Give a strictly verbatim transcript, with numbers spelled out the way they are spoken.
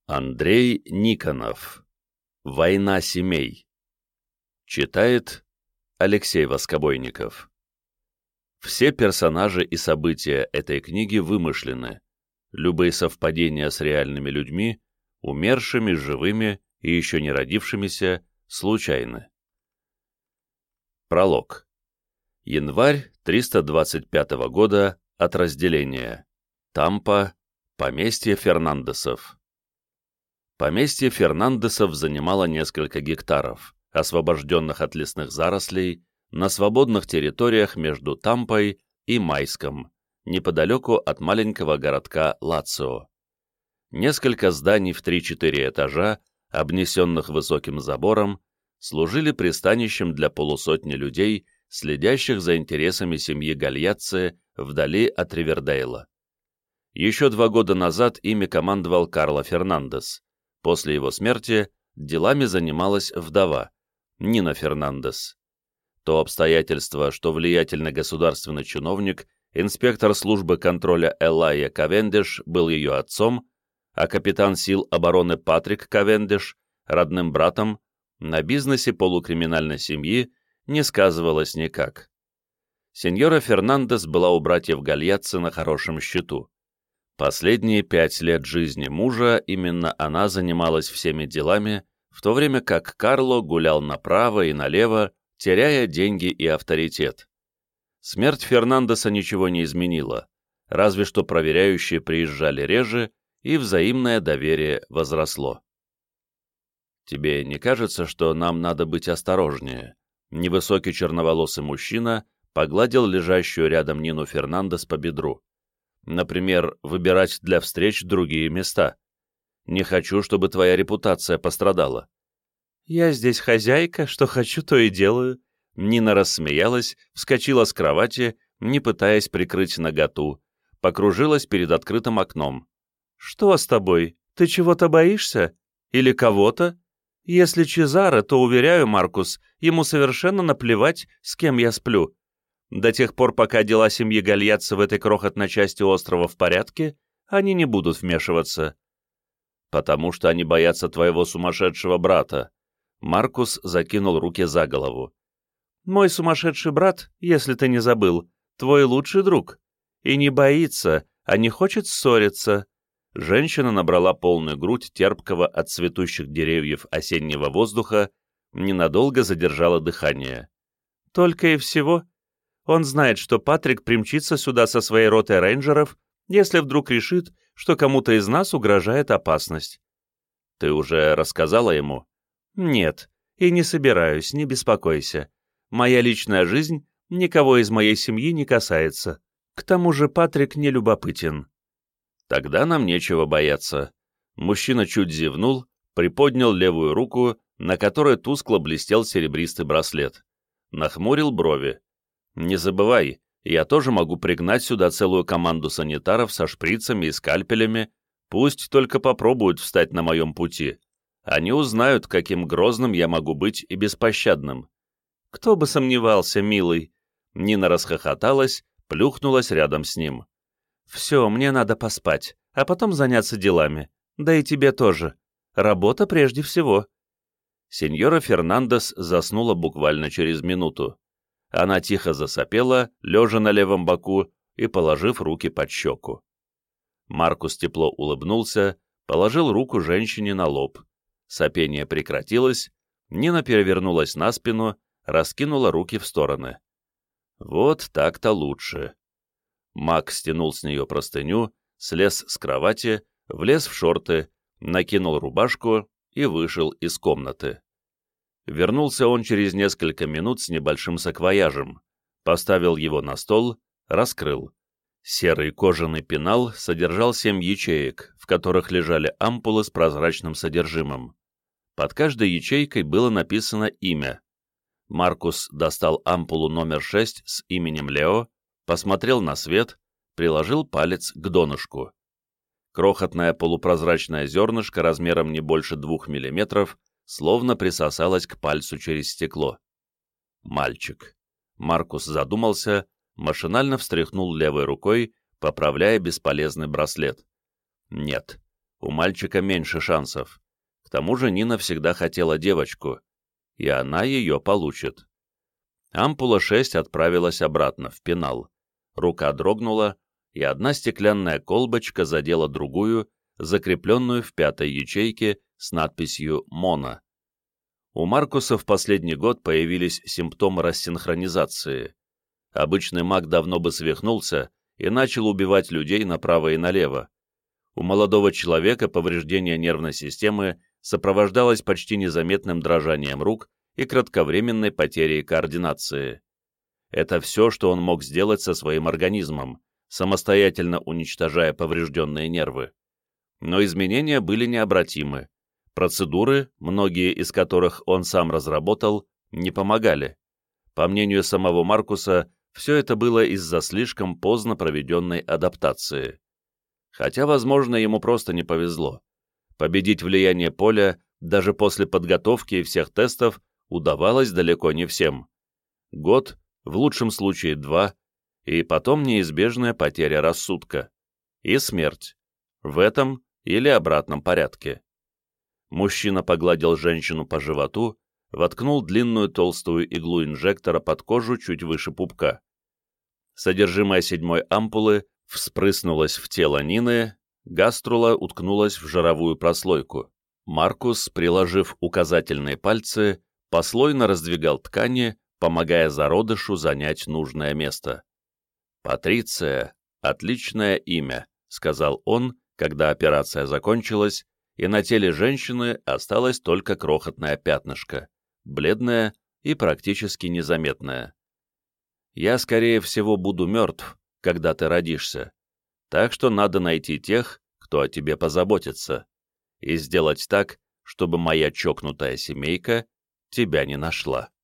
Андрей Никонов. «Война семей». Читает Алексей Воскобойников. Все персонажи и события этой книги вымышлены. Любые совпадения с реальными людьми, умершими, живыми и еще не родившимися, случайны. Пролог. Январь триста двадцать пятого года от разделения. Тампа, поместье Фернандесов. Поместье Фернандесов занимало несколько гектаров, освобожденных от лесных зарослей, на свободных территориях между Тампой и Майском, неподалеку от маленького городка Лацио. Несколько зданий в три-четыре этажа, обнесенных высоким забором, служили пристанищем для полусотни людей, следящих за интересами семьи Гальяцци вдали от Ривердейла. Еще два года назад ими командовал Карло Фернандес. После его смерти делами занималась вдова, Нина Фернандес. То обстоятельство, что влиятельный государственный чиновник, инспектор службы контроля Элайя Кавендиш был ее отцом, а капитан сил обороны Патрик Кавендиш — родным братом, на бизнесе полукриминальной семьи не сказывалось никак. Сеньора Фернандес была у братьев Гальяцци на хорошем счету. Последние пять лет жизни мужа именно она занималась всеми делами, в то время как Карло гулял направо и налево, теряя деньги и авторитет. Смерть Фернандеса ничего не изменила, разве что проверяющие приезжали реже, и взаимное доверие возросло. «Тебе не кажется, что нам надо быть осторожнее?» Невысокий черноволосый мужчина погладил лежащую рядом Нину Фернандес по бедру. «Например, выбирать для встреч другие места. Не хочу, чтобы твоя репутация пострадала». «Я здесь хозяйка, что хочу, то и делаю». Нина рассмеялась, вскочила с кровати, не пытаясь прикрыть наготу, покружилась перед открытым окном. «Что с тобой? Ты чего-то боишься? Или кого-то? Если Чезаро, то, уверяю, Маркус, ему совершенно наплевать, с кем я сплю. До тех пор, пока дела семьи Гальяцци в этой крохотной части острова в порядке, они не будут вмешиваться». «Потому что они боятся твоего сумасшедшего брата». Маркус закинул руки за голову. «Мой сумасшедший брат, если ты не забыл, твой лучший друг. И не боится, а не хочет ссориться». Женщина набрала полную грудь терпкого от цветущих деревьев осеннего воздуха, ненадолго задержала дыхание. «Только и всего. Он знает, что Патрик примчится сюда со своей ротой рейнджеров, если вдруг решит, что кому-то из нас угрожает опасность». «Ты уже рассказала ему?» «Нет, и не собираюсь, не беспокойся. Моя личная жизнь никого из моей семьи не касается. К тому же Патрик не любопытен». «Тогда нам нечего бояться». Мужчина чуть зевнул, приподнял левую руку, на которой тускло блестел серебристый браслет. Нахмурил брови. «Не забывай, я тоже могу пригнать сюда целую команду санитаров со шприцами и скальпелями, пусть только попробуют встать на моем пути. Они узнают, каким грозным я могу быть и беспощадным». «Кто бы сомневался, милый!» Нина расхохоталась, плюхнулась рядом с ним. «Все, мне надо поспать, а потом заняться делами. Да и тебе тоже. Работа прежде всего». Сеньора Фернандес заснула буквально через минуту. Она тихо засопела, лежа на левом боку и положив руки под щеку. Маркус тепло улыбнулся, положил руку женщине на лоб. Сопение прекратилось, Нина перевернулась на спину, раскинула руки в стороны. «Вот так-то лучше». Мак стянул с нее простыню, слез с кровати, влез в шорты, накинул рубашку и вышел из комнаты. Вернулся он через несколько минут с небольшим саквояжем, поставил его на стол, раскрыл. Серый кожаный пенал содержал семь ячеек, в которых лежали ампулы с прозрачным содержимым. Под каждой ячейкой было написано имя. Маркус достал ампулу номер шесть с именем Лео, посмотрел на свет, приложил палец к донышку. Крохотное полупрозрачное зернышко размером не больше двух миллиметров словно присосалось к пальцу через стекло. Мальчик. Маркус задумался, машинально встряхнул левой рукой, поправляя бесполезный браслет. Нет, У мальчика меньше шансов. К тому же Нина всегда хотела девочку, и она ее получит. Ампула шесть отправилась обратно, в пенал. Рука дрогнула, и одна стеклянная колбочка задела другую, закрепленную в пятой ячейке с надписью «Моно». У Маркуса в последний год появились симптомы рассинхронизации. Обычный маг давно бы свихнулся и начал убивать людей направо и налево. У молодого человека повреждение нервной системы сопровождалось почти незаметным дрожанием рук и кратковременной потерей координации. Это все, что он мог сделать со своим организмом, самостоятельно уничтожая поврежденные нервы. Но изменения были необратимы. Процедуры, многие из которых он сам разработал, не помогали. По мнению самого Маркуса, все это было из-за слишком поздно проведенной адаптации. Хотя, возможно, ему просто не повезло. Победить влияние поля даже после подготовки и всех тестов удавалось далеко не всем. Год, в лучшем случае два, и потом неизбежная потеря рассудка. И смерть. В этом или обратном порядке. Мужчина погладил женщину по животу, воткнул длинную толстую иглу инжектора под кожу чуть выше пупка. Содержимое седьмой ампулы вспрыснулось в тело Нины, гаструла уткнулась в жировую прослойку. Маркус, приложив указательные пальцы, послойно раздвигал ткани, помогая зародышу занять нужное место. «Патриция — отличное имя», — сказал он, когда операция закончилась, и на теле женщины осталось только крохотное пятнышко, бледное и практически незаметное. «Я, скорее всего, буду мертв, когда ты родишься, так что надо найти тех, кто о тебе позаботится, и сделать так, чтобы моя чокнутая семейка тебя не нашла».